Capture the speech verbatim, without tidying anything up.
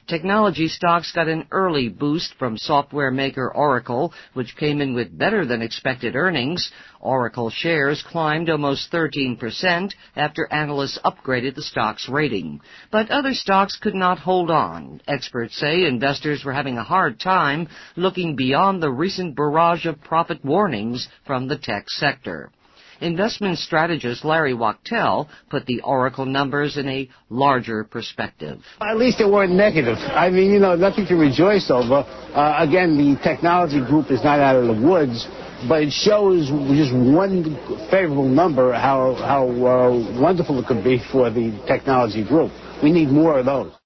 Technology stocks got an early boost from software maker Oracle, which came in with better-than-expected earnings. Oracle shares climbed almost thirteen percent after analysts upgraded the stock's rating. But other stocks could not hold on. Experts say investors were having a hard time looking beyond the recent barrage of profit warnings from the tech sector. Investment strategist Larry Wachtel put the Oracle numbers in a larger perspective. At least they weren't negative. I mean, you know, nothing to rejoice over. Uh, again, the technology group is not out of the woods, but it shows just one favorable number how, how uh, wonderful it could be for the technology group. We need more of those.